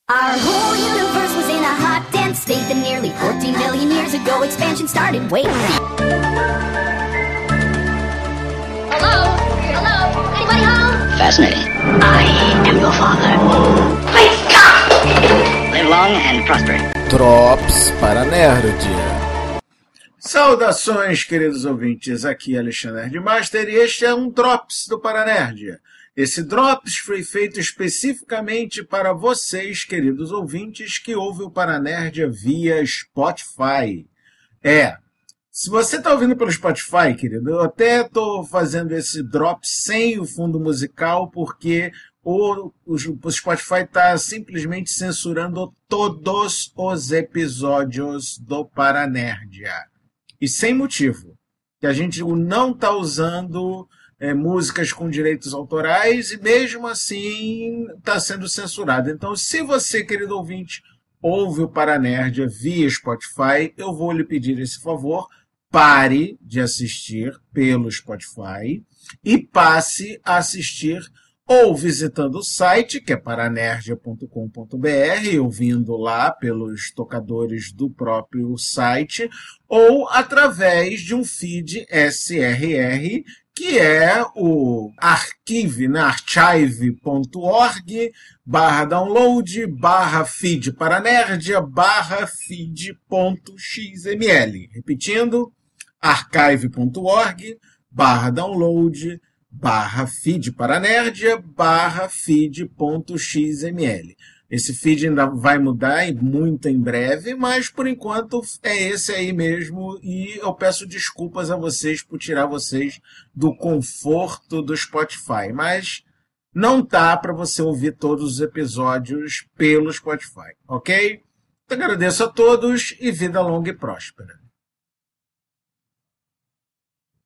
Our whole universe was in a hot, dense state that nearly 14 billion years ago expansion started. Wait. Hello? Hello? Anybody home? Fascinating. I am your father. Please stop! Live long and prosper. Drops para Nerd. Saudações, queridos ouvintes. Aqui é Alexandre Nerdmaster e este é um Drops do Paranerd. Esse Drops foi feito especificamente para vocês, queridos ouvintes, que ouvem o Paranerd via Spotify. Se você está ouvindo pelo Spotify, querido, eu até estou fazendo esse Drops sem o fundo musical, porque o Spotify está simplesmente censurando todos os episódios do Paranerdia. E sem motivo. Que a gente não está usando músicas com direitos autorais e mesmo assim está sendo censurado. Então, se você, querido ouvinte, ouve o Paranerdia via Spotify, eu vou lhe pedir esse favor. Pare de assistir pelo Spotify e passe a assistir ou visitando o site, que é paranerdia.com.br, ouvindo lá pelos tocadores do próprio site, ou através de um feed SRR, que é o archive.org/download/feed paranerdia /feed.xml. Repetindo, archive.org/download/feed paranerdia /feed.xml. Esse feed ainda vai mudar muito em breve, mas por enquanto é esse aí mesmo e eu peço desculpas a vocês por tirar vocês do conforto do Spotify, mas não tá para você ouvir todos os episódios pelo Spotify, ok? Então agradeço a todos e vida longa e próspera.